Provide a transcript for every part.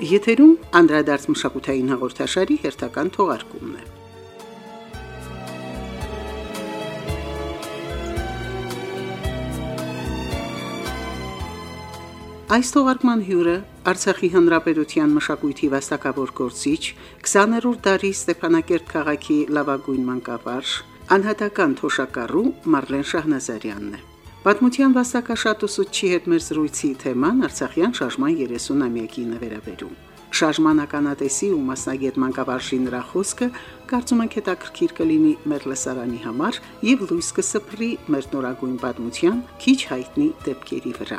Եթերում անդրադարձ մշակութային հաղորդաշարի հերթական թողարկումն է։ Այս թողարկման հյուրը Արցախի Հանրապետության մշակույթի վաստակավոր գործիչ, 20-րդ դարի Ստեփանակերտ քաղաքի լավագույն մանկավարժ, անհատական թոշակառու Մարլեն Շահնազարյանն է։ Պատմության վաստակաշատ ուսուցչի հետ մեր զրույցի թեման Արցախյան շարժման 30-ամյակին է վերաբերում։ Շարժման ականատեսի ու մասնագետ մանկավարժի նրա խոսքը կարծում ենք հետաքրքիր կլինի մեր լսարանի համար եւ լույս կսփռի մեր նորագույն պատմության քիչ հայտնի դեպքերի վրա։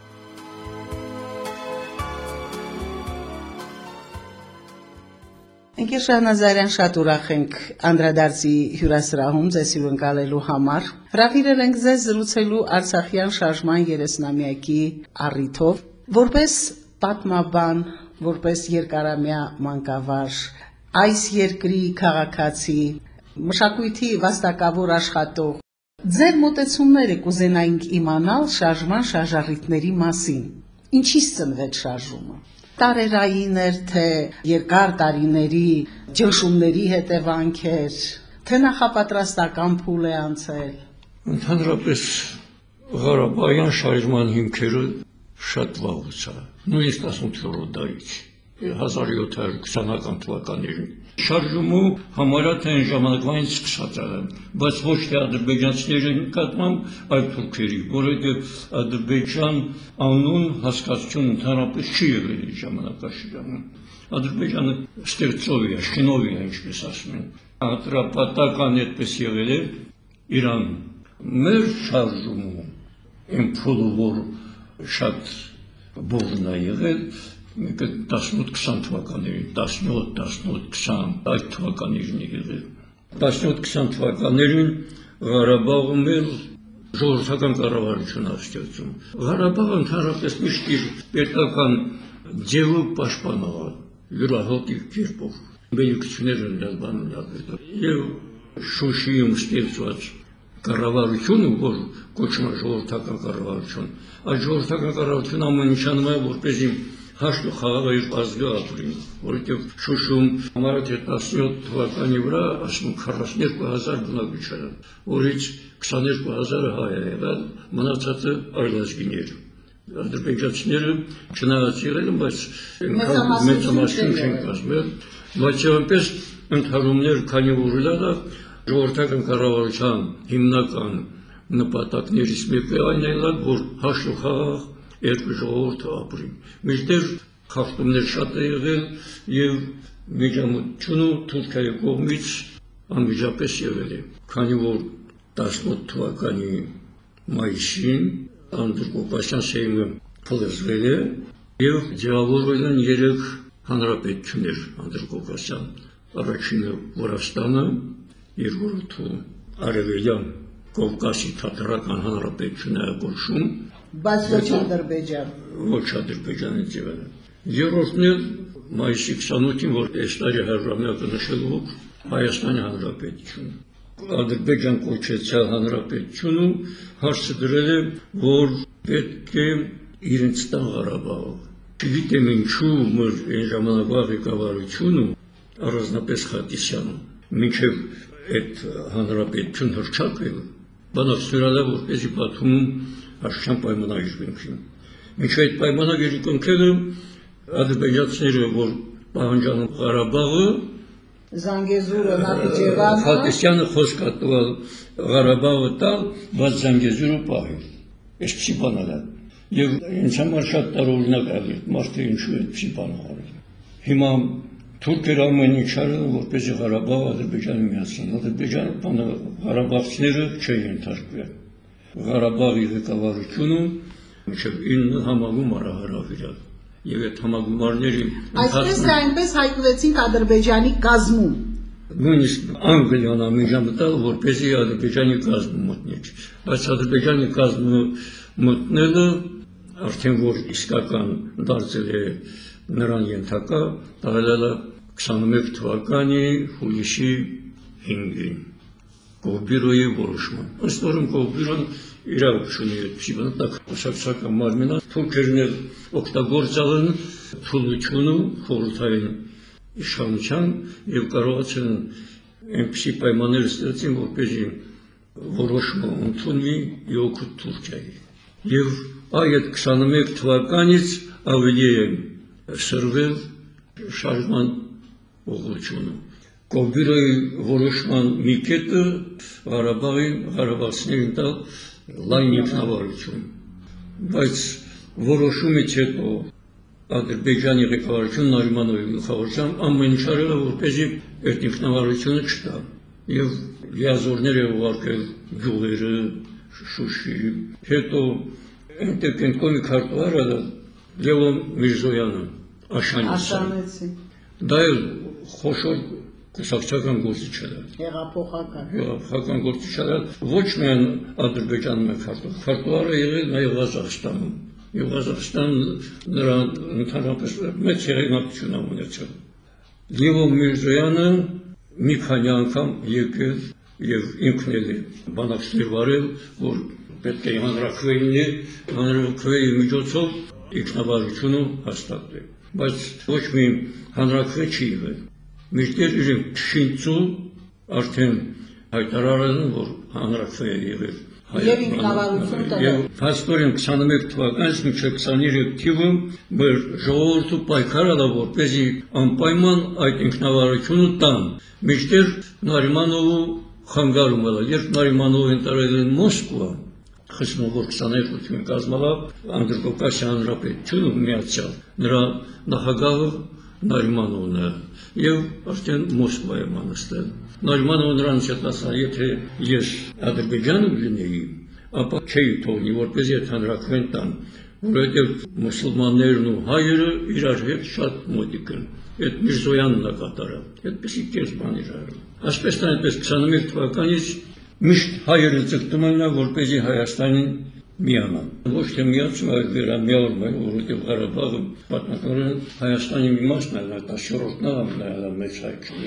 Ընկեր Շահնազարյան, շատ ուրախ ենք անդրադարձի հյուրասրահում ձեզ հյուրընկալելու համար։ Հրավիրել ենք ձեզ զրուցելու Արցախյան շարժման 30-ամյակի առիթով, որպես պատմաբան, որպես երկարամյա մանկավարժ, այս երկրի քաղաքացի, մշակույթի վաստակավոր աշխատող։ Ձեր մոտեցումները կուզենայինք իմանալ շարժման շարժառիթների մասին։ Ինչից ծնվեց շարժումը։ Տարերային էր, թե երկար տարիների ճնշումների հետևանք էր, թե նախապատրաստական փուլ է անցել։ Ընդհանրապես Ղարաբաղյան շարժման հիմքերը շատ վաղուց է, նույնիսկ 18-րդ դարից, 1720-ական թվականներին։ Շարժումը համարյա թե այն ժամանակվանից սկսած է, բայց ոչ թե ադրբեջանցիների նկատմամբ, այլ թուրքերի, որովհետև Ադրբեջան անուն հասկացություն ընդհանրապես չի եղել այդ ժամանակաշրջանում։ Ադրբեջանը ստեղծով է, շինով է, ինչպես ասում են։ Հատրապատական այդպես եղել է Իրան։ Մեր շարժումը այն փուլը, որ շատ բուրն է եղել, 18-20 թվականներին, 17-20 այդ թվականներին է եղել։ 17-20 թվականներին Ղարաբաղը մեր ժողովրդական կառավարություն ստեղծում։ Ղարաբաղը ընդհանրապես միշտ իր պետական ձևը պաշտպանել է յուրահատուկ կերպով։ Բերություններ են դալ բանալել։ Եվ Շուշիում ստեղծված կառավարությունը, որ կոչվում է ժողովրդական կառավարություն, այդ ժողովրդական կառավարությունը ամեն ինչ անում է, որպեսզի հաշտ ու խաղաղ իր ազգը ապրի, որովհետև Շուշում համարյա թե 17 թվականի վրա ասում 42,000 բնակիչ են, որից 22,000-ը հայ է եղել, մնացածը այլազգիներ։ Ադրբեջանցիները չնայած եղել են, բայց մեծամասնություն չեն կազմել, բայց այնպես ընդհարումներ, քանի որ դա ժողովրդական կառավարության հիմնական նպատակներից մեկը այն է, որ հաշտ ու խաղաղ երկու ժողովուրդը ապրի։ Մինչդեռ խախտումներ շատ է եղել եւ միջամտությունը Թուրքիայի կողմից անմիջապես եղել է, քանի որ 18 թվականի մայիսին Անդրկովկասյան Սեյմը փլուզվել է եւ ձևավորվել են 3 հանրապետություններ Անդրկովկասյան, առաջինը Վրաստանը, երկրորդը Արևելյան Կովկասի թաթարական հանրապետությունն է կոչվում, բայց ոչ Ադրբեջան։ Ոչ Ադրբեջանի ձևը։ Երրորդն է մայիսի 28-ին, որ այս տարի 100-ամյակը նշելու Հայաստանի Հանրապետություն։ Ադրբեջան կոչեցյալ հանրապետությունը հարցը դրել է, որ պետք է իրենց տան Ղարաբաղը։ Չգիտեմ ինչու մեր այն ժամանակվա ղեկավարությունը առանձնապես Խատիսյանը մինչև այդ հանրապետություն հռչակել, բանակցությունները որպեսզի պատմում Աշխան պայմանագիր կնքին։ Մինչ այդ պայմանագիրը կնքելը ադրբեջանցիները, որ պահանջանում Ղարաբաղը, Զանգեզուրը, Նախիջևանը, Խատիսյանը խոսք է տվել Ղարաբաղը տալ, բայց Զանգեզուրը պահել։ Այսպիսի բան է։ Եվ ինձ համար շատ տարօրինակ է, մարդը ինչու է այդպիսի բան արել։ Հիմա թուրքերը ամեն ինչ արել, որպեսզի Ղարաբաղը Ադրբեջանը միացնեն։ Ադրբեջանը ղարաբաղցիները չեն ենթարկվել։ Ղարաբաղի ղեկավարությունը մինչև 9 համագումար հրավիրել եւ այդ համագումարների այսպես թե այնպես հայտնվեցին Ադրբեջանի կազմում։ Նույնիսկ Անգլիան միջամտել, որպեսզի Ադրբեջանի կազմը մտնի, բայց Ադրբեջանի կազմը մտնելը արդեն որ իսկական դարձել է նրան ենթակա, տվել է 21 թվականի հուլիսի 5-ին Կովբիրոյի որոշման։ Ըստ որում Կովբիրոն իրավունք ունի այդպիսի բան, տակ կուսակցական մարմինը թուրքերն էլ օգտագործել են թուլությունը խորհրդային իշխանության եւ կարողացան այնպիսի պայմաններ ստեղծեն, որպեսզի որոշումը ընդունվի Օգուտ Թուրքիայի։ Եվ այդ 21 թվականից ավելի է սրվել շարժման ուղղությունը։ Կոբիրոյի որոշման մի կետը Ղարաբաղցիներին տալ լայն ինքնավարություն, բայց որոշումից հետո Ադրբեջանի ղեկավարությունը Նարիմանովի գլխավորությամբ ամեն ինչ արել է, որպեսզի այդ ինքնավարությունը չտա։ Եվ լիազորներ է ուղարկել գյուղերը, Շուշի, հետո այնտեղ կենտրոնի քարտուղարը Լևոն Միրզոյանը, Աշանեցի։ Դա էլ խոշոր կուսակցական գործիչ էր։ Հեղափոխական գործիչ էր, ոչ միայն Ադրբեջանում է քարտուղարը եղել, նաև Ղազախստանում։ Եվ Ղազախստանը նրան ընդհանրապես մեծ հեղինակություն է ունեցել։ Լևոն Միրզոյանը մի քանի անգամ եկել եւ ինքն էլ բանակցներ վարել, որ պետք է հանրաքվեի միջոցով ինքնավարությունը հաստատվի։ Բայց ոչ մի հանրաքվե չի եղել։ Մինչդեռ իրենք Շինծու արդեն հայտարարել են, որ հանրաքվե է եղել։ Եվ ինքնավարություն տվել։ Եվ փաստորեն 21 թվականից մինչև 23 թիվը մեր ժողովուրդը պայքարել է, որպեսզի անպայման այդ ինքնավարությունը տան։ Մինչդեռ Նարիմանովը խանգարում է, երբ Նարիմանովը ընտրել են Մոսկվա, խիսնով որ 22 թիվին կազմալավ Անդրկովկասյան Հանրապետությունը միացյալ, նրա նախագահը Նարիմանովն է եւ արդեն Մոսկվա է մանստել։ Նարիմանովը նրանց հետ ասա, եթե ես Ադրբեջանում լինեի, ապա չէի թողնի, որպեսզի այդ հանրաքվեն տան, որովհետեւ մուսուլմաններն ու հայերը իրար հետ շատ մոտիկ են։ Այդ Միրզոյանն է կատարել, այդպեսի կես բան էր արել։ Այսպես այնպես 21 թվականից միշտ հայերը ձգտում են, որպեսզի Հայաստանին միանան։ Ոչ թե միացում, այլ վերամիավորում են, որովհետև Ղարաբաղը պատմականորեն Հայաստանի մի մասն է, 10-րդն է մեծ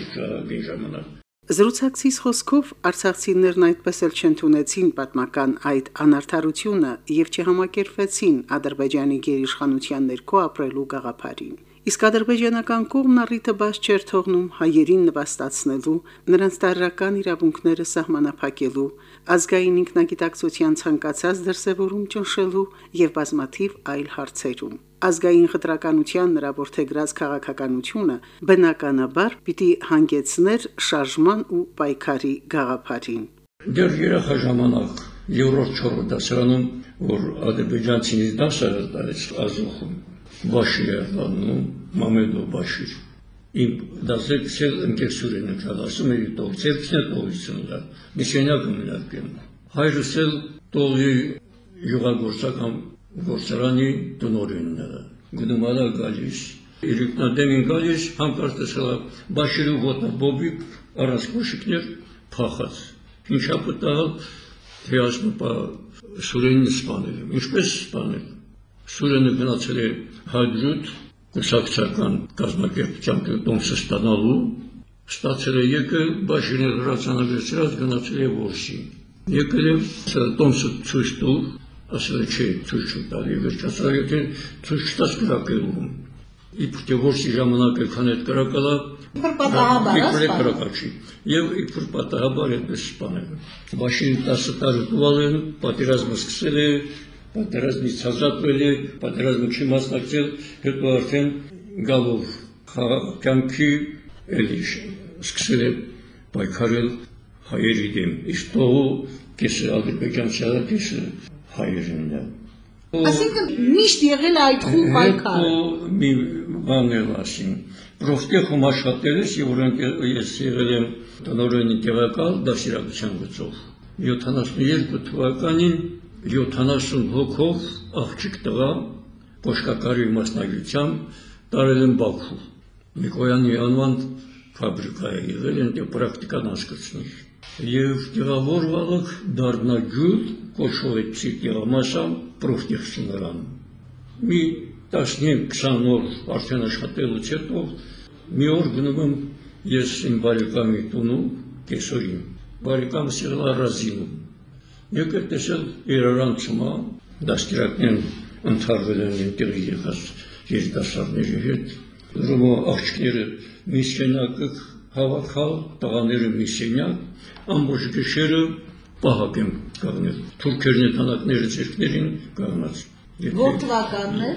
հայ ժամանակ։ Զրուցակցիս խոսքով արցախցիներն այդպես էլ չընդունեցին պատմական այդ անարդարությունը եւ չհամակերպվեցին Ադրբեջանի գերիշխանության ներքո ապրելու գաղափարին։ Իսկ ադրբեջանական կողմն առիթը բաց չէր թողնում հայերին նվաստացնելու, նրանց տարրական իրավունքները սահմանափակելու, ազգային ինքնագիտակցության ցանկացած դրսևորում ճնշելու եւ բազմաթիվ այլ հարցերում։ Ազգային խտրականության նրա որդեգրած քաղաքականությունը բնականաբար պիտի հանգեցներ շարժման ու պայքարի գաղափարին։ Դեռ երախա ժամանակ երրորդ դասարանում, որ ադրբեջանցիներից դասը դարեց Ազոխում, Բաշիրը լանում, Մամեդով Բաշիր։ Իմ դասեցել ընկերսուրեն ընկալ, ասում էի տող, ծերքն է տողությունն է, միսյոնակը մենակ եմ։ Հայրս էլ տողի յուղագործական գործարանի տնօրենն է, գնում ալա գալիս, իրիկնադեմին գալիս, հանկարծ տեսել Բաշիրը ոտաբոբիկ, առանց կոշիկներ փախած։ Ինչա պտալ, թե ասում Սուրենին սպանել եմ, ինչպես սպանել։ Սուրենը գնացել է հաջուտ կուսակցական կազմակերպության տոմսը ստանալու, ստացել է եկել, Բաշիրը հրացանագրեցրած գնացել է Որսի։ Եկել է տոմսը ցույց տուր, ասել է չէ, ցույց չտալ, եւ վերջացավ, եթե ցույց չտաս կրակելու։ Իբր թե Որսի ժամանակ եկան այդ կրակալա, եւ իբր պատահաբար այդպես սպանել։ Բաշիրը 10 տարի տուալ են, պատերազմը սկսել է, պատերազմից ազատվել է, պատերազմը չի մասնակցել, հետո արդեն գալով քաղաքականքի էլի սկսել է պայքարել հայերի դեմ, իսկ տողը կեսը ադրբեջանցի կեսը հայերին է։ Այսինքն միշտ եղել է այդ խումբ պայքարը։ Մի բան էլ ասին, Պրոֆտեխում աշխատել ես, եւ ես եղել եմ տնօրենի տեղակալ դասիրակության գծով։ 72 թվականին 70 հոգով աղջիկ տղա Պոշկակարի մասնագիտությամբ տարել են Բաքու։ Նիկոյանի անվան ֆաբրիկա է եղել, այնտեղ պրակտիկան անցկացնել։ Եվ տեղավորվալը դառնագյուլ կոչվեցի տեղամասամ պրոֆտեխսուներան։ Մի 15-20 օր արդեն աշխատելուց հետո մի օր գնում եմ ես իմ բարեկամի տունու կեսօրին։ Բարեկամս եղել առազինում։ Եկել տեսել երարանցումա, դաստիարակներն ընդհարվել են այնտեղի եղած երիտասարդների հետ, ուրեմն աղջիկները մի սենյակ հավաքալ, տղաները մի սենյակ, ամբողջ գիշերը պահակ եմ կանգնել, թուրքերն ետանակները ձեռքներին կանգնած։ Որ թվականներ։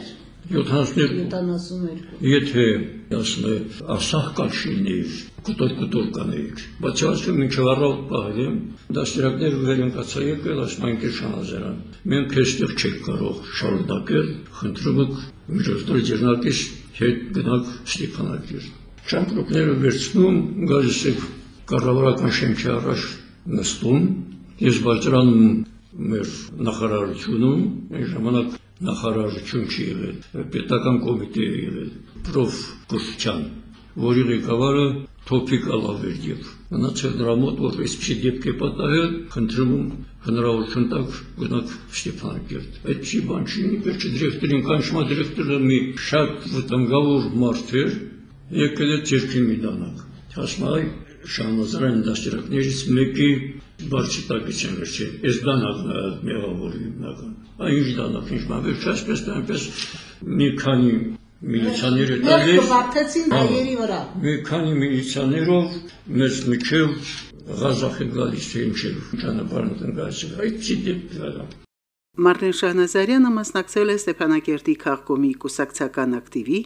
72։ Եթե ասում է ասահ կաշիներ, կտոր կանեիք, բայց ասում մինչև առավոտ պահել եմ, դաստիարակները վեր ընկացա եկել, ասում այն Կերշանազարան, մենք այստեղ չեք կարող շարունակել, խնդրում եք միջոցների ձեռնակից հետ գնաք Ստեփանակերտ։ Ճամպրուկները վերցնում, գալիս եք կառավարական շեմքի առաջ նստում, ես բարձրանում մեր նախարարությունում, այն ժամանակ նախարարություն չի եղել, պետական կոմիտե է եղել, պրոֆ Կոշչյան, որի ղեկավարը Թոփիկ Ալավերդիև, մնացել նրա մոտ, որպես չի դեպք է պատահել, խնդրում հնարավորություն տակ գնաք Ստեփանակերտ։ Այդ չի բան չի, վերջի դիրեկտորին կանչումա դիրեկտորը մի շատ վտանգավոր մարդ էր, եկել է ձեռքի մի դանակ, ասում այ Շահնազարյան դաստիարակներից մեկի բարձի տակից են վերջել, այս դանակն է մեղավորի հիմնական, այն դանակ ինչ բան վերջ այսպես այնպես մի քանի միլիցիաները տալիս, մի քանի միլիցիաներով մեզ միջև Ղազախ է գալիս թե ինչև ճանապարհն ընկած է, այդ չի դեպք։ Մարտին Շահնազարյանը մասնակցել է Ստեփանակերտի քաղաքոմի կուսակցական ակտիվի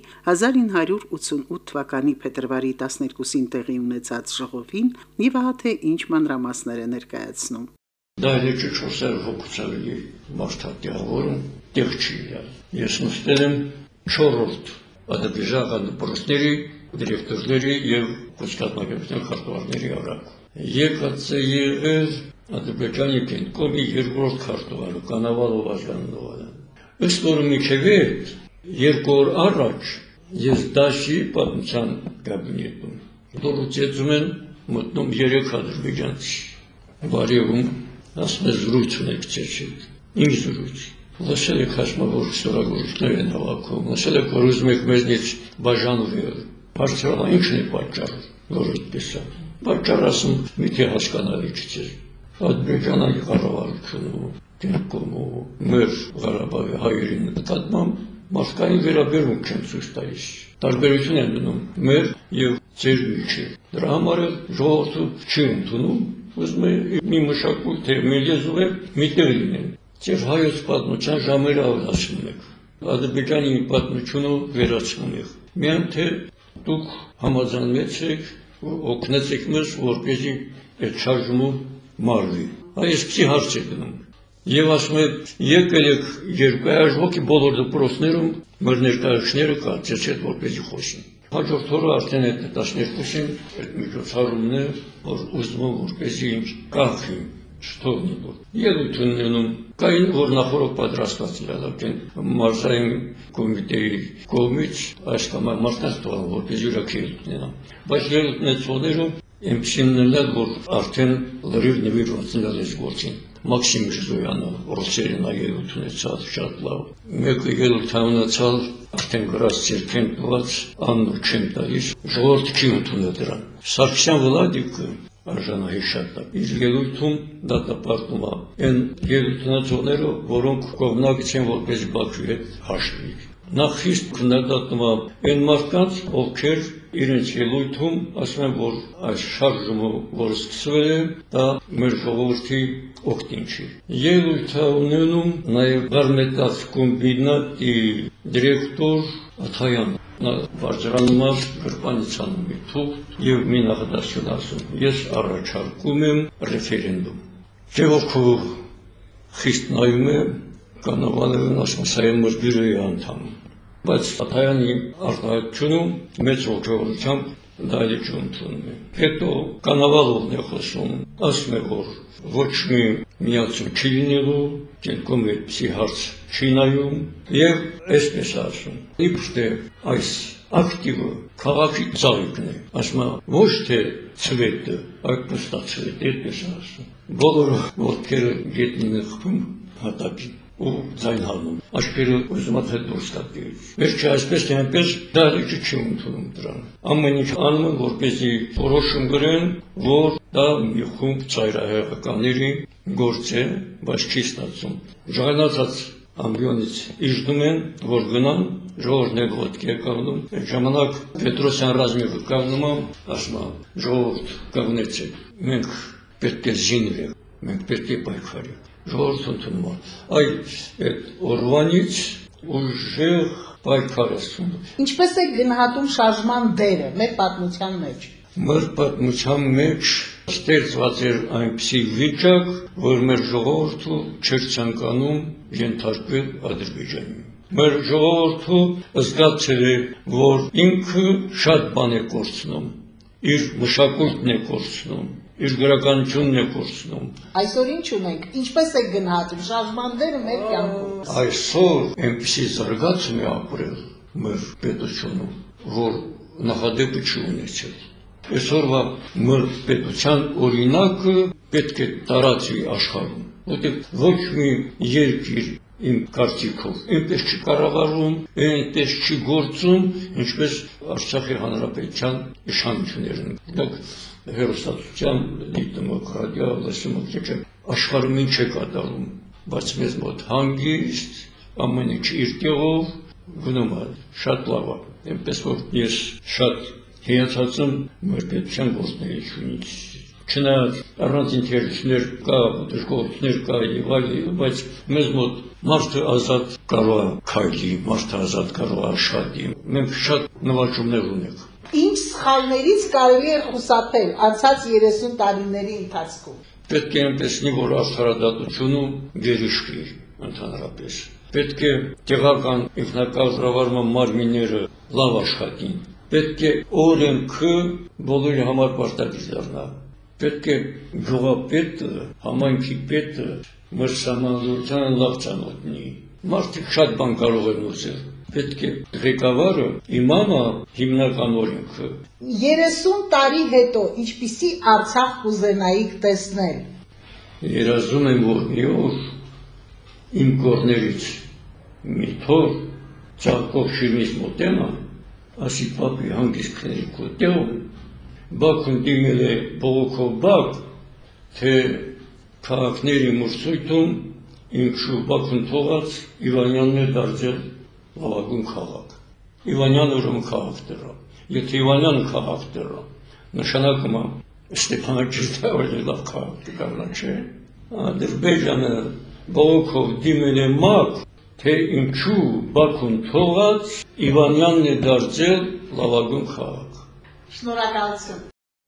1988 թվականի փետրվարի 12-ին տեղի ունեցած ժողովին եւ ահա թե ինչ մանրամասներ է ներկայացնում։ Դա լեչը 400 հոգուցալի մարդատեղավորում տեղ չի եղել։ Ես նստել եմ 4-րդ ադաբիժական դպրոցների դիրեկտորների եւ կուսակցական քարտուղարների ավրակ։ Եկած է եղել Ադրբեջանի կենտրոնի երկրորդ քարտուղարը Կանավալով Ազգանովը։ Ըստ որը միջև երկու օր առաջ ես դասի պատմության կաբինետում դուրսեցում են մտնում 3 ադրբեջանցի։ Բարևում ասում է զրույց ունեք ցեչիկ։ Ինչ զրույց։ Լսել եք ասում որ ստորագրություններ են հավաքում, լսել եք որ ուզում եք մեզնից բաժանվել։ Բարձրալա ինչն է պատճառը, որ այդպես է։ Պատճառը ասում միթե հասկանալի չէ։ Ադրբեջանի կառավարությունը կենկոմու մեր Ղարաբաղի հայերի նկատմամբ մարդկային վերաբերմունք չեն ցույց տալիս։ Տարբերություն են դնում մեր եւ ձեր միջեւ։ Դրա համար ժողովուրդը չի ընդունում, ուզում է մի մշակույթ թե մի լեզու միտեղ լինեն։ Ձեր հայոց պատմության ժամերը ավելացնում եք։ Ադրբեջանի պատմությունը վերացնում եք։ Միայն թե դուք համաձայնվեցեք ու օգնեցեք մեզ, որպեսզի այդ շարժումը մարվի։ Այսպիսի հարց է գնում։ Եվ ասում եք, եկել եք երկայար հոգի բոլոր դպրոցներում մեր ներկայացուցիչները կարծեցին, որպեսզի խոսեն։ Հաջորդ օրը արդեն այդ 12-ին այդ միջոցառումն է, որ ուզում են որպեսզի կախին, չթողնի որ։ Ելույթ ունենում, կային որ նախորդ պատրաստված իրավական մարզային կոմիտեի կողմից այս կամ այն մարդկանց թողան, որպեսզի յուրաքանչյուր ունենան։ Բայց ելույթները Էմպսիններն որ արդեն լրիվ նվիրված են գործին։ Մաքսիմ Ժոյանը ռուսերեն ելույթ ունեցավ շատ լավ։ Մեկը ելույթ ունեցավ արդեն գրած ցերքեն տված աննու չեմ տալիս, ժողովուրդը չի ընդունել դրան։ Սարգսյան Վլադիկը արժանահիշատը։ Իր ելույթում դատապարտում է այն ելույթնացողները, որոնք կողմնակից են որպես Բաքվի հետ հաշվի։ Նախ խիստ քննադատում է այն մարդկանց, ովքեր իրենց ելույթում ասում են, որ այս շարժումը, որ սկսվել է, դա մեր ժողովրդի օգտին չի։ Ելույթը ունենում նաև Բարմետաց կոմբինատի դիրեկտոր Աթայան, նա բարձրանում է գրպանիցանում մի թուղթ և մի նախադասություն ասում, ես առաջարկում եմ ռեֆերենդում։ Ժողովուրդը խիստ նայում է, կանավալերն ասում, սա է մեր բյուրոյի անդամ։ Բայց Աթայանի արտահայտությունում մեծ ողջունությամբ դալիճ ընդունում է։ Հետո կանավալովն է խոսում, ասում է, որ ոչ մի միացում չի լինելու, կենքում այդպիսի հարց չի նայում և այսպես ասում։ Իբրև այս ակտիվը քաղաքի ծաղիկն է, ասում է, ոչ թե ցվետը, այլ պստացվետ, այդպես ասում։ Բոլորը ոտքերը գետնին է խփում հատակին ու ձայն հանում, աչքերը ուզում է հետ դուրս կապել։ Վերջը այսպես թե այնպես դահլիճը չի ընդունում դրան։ Ամեն ինչ անում են, որպեսզի որոշում գրեն, որ դա մի խումբ ծայրահեղականների գործ է, բայց չի ստացվում։ Ժառանգած ամբիոնից իջնում են, որ գնան, ժողովուրդն է ոտքի է կանգնում, ժամանակ Պետրոսյան ռազմիկը կանգնում եմ, ասում եմ, ժողովուրդ կանգնեցեք, մենք պետք է զինվենք, մենք պետք է պայքարենք, ժողովուրդը ընդունում է, այդ օրվանից ուժեղ պայքար է սունում։ Ինչպես է գնահատում շարժման դերը մեր պատմության մեջ։ Մեր պատմության մեջ ստեղծված էր այնպիսի վիճակ, որ մեր ժողովուրդը չէր ցանկանում ենթարկվել Ադրբեջանին։ Մեր ժողովուրդը զգացել է, որ ինքը շատ բան է կորցնում, իր մշակույթն է կորցնում, իր գրականությունն է կորցնում։ Այսօր ինչ ունենք, ինչպես է գնահատում շարժման դերը մեր կյանքում։ Այսօր այնպիսի զարգացում է ապրել մեր պետությունում, որ նախադեպը չի ունեցել։ Այսօրվա մեր պետության օրինակը պետք է տարածվի աշխարհում, որտեղ ոչ մի երկիր իմ կարծիքով այնպես չի կառավարում, այնպես չի գործում, ինչպես Արցախի հանրապետության իշխանություններն։ Դա հերոստատության դիմոկրատիա, լուսամուտիչ աշխարհում ինչ է կատարում, բայց մեզ մոտ հանգիստ ամեն ինչ իր տեղով գնում է, շատ լավ է, այնպես որ ես շատ հիացած եմ մեր պետության գործունեությունից։ Չնայած առանց ինտերեսներ կա, դժգոհություններ կա եւ այլն, բայց մեզ մոտ մարդը ազատ կարող է քայլի, մարդը ազատ կարող է աշխատի։ Մենք շատ նվաճումներ ունենք։ Ինչ սխալներից կարելի է խուսափել անցած 30 տարիների ընթացքում։ Պետք է այնպեսնի, որ արդարադատությունը գերիշխի ընդհանրապես։ Պետք է տեղական ինքնակառավարման մարմինները լավ աշխատին։ Պետք է օրենքը բոլորի համար պարտադիր դառնա։ Պետք է գյուղապետը, համայնքի պետը մեր սահմանադրությանը լավ ծանոթնի։ Մարդիկ շատ բան կարող են ուզել։ Պետք է ղեկավարը իմանա հիմնական օրենքը։ 30 տարի հետո ինչպիսի Արցախ կուզենայիք տեսնել։ Երազում եմ, որ մի օր իմ կողմերից մի թոր ծաղկող շիրմից մոտենա, ասի պապի հանգիստ քնի կոտեղում, Բաքուն դիմել է բողոքով Բաք, թե քաղաքների մրցույթում ինչու Բաքուն թողած Իվանյանն է դարձել լավագույն քաղաք։ Իվանյանը ուրեմն քաղաք դրա։ Եթե Իվանյանը քաղաք դրա, նշանակում է Ստեփանակերտը ավելի լավ քաղաք դառնա, չէ։ Ադրբեջանը բողոքով դիմել է ՄԱԿ, թե ինչու Բաքուն թողած Իվանյանն է դարձել լավագույն քաղաք։ Շնորհակալություն։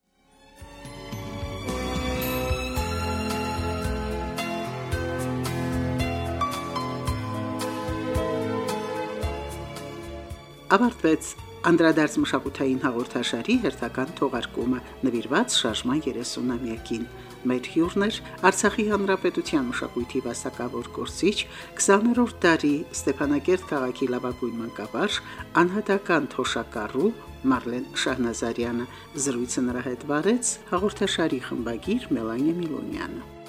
Ավարտվեց անդրադարձ մշակութային հաղորդաշարի հերթական թողարկումը նվիրված շարժման 30-ամյակին։ Մեր հյուրն էր Արցախի հանրապետության մշակույթի վաստակավոր գործիչ 20-րդ դարի Ստեփանակերտ քաղաքի լավագույն մանկաբարձ անհատական թոշակառու Մարլեն Շահնազարյանը։ Զրույցը նրա հետ վարեց հաղորդաշարի խմբագիր Մելանիա Միլոնյանը։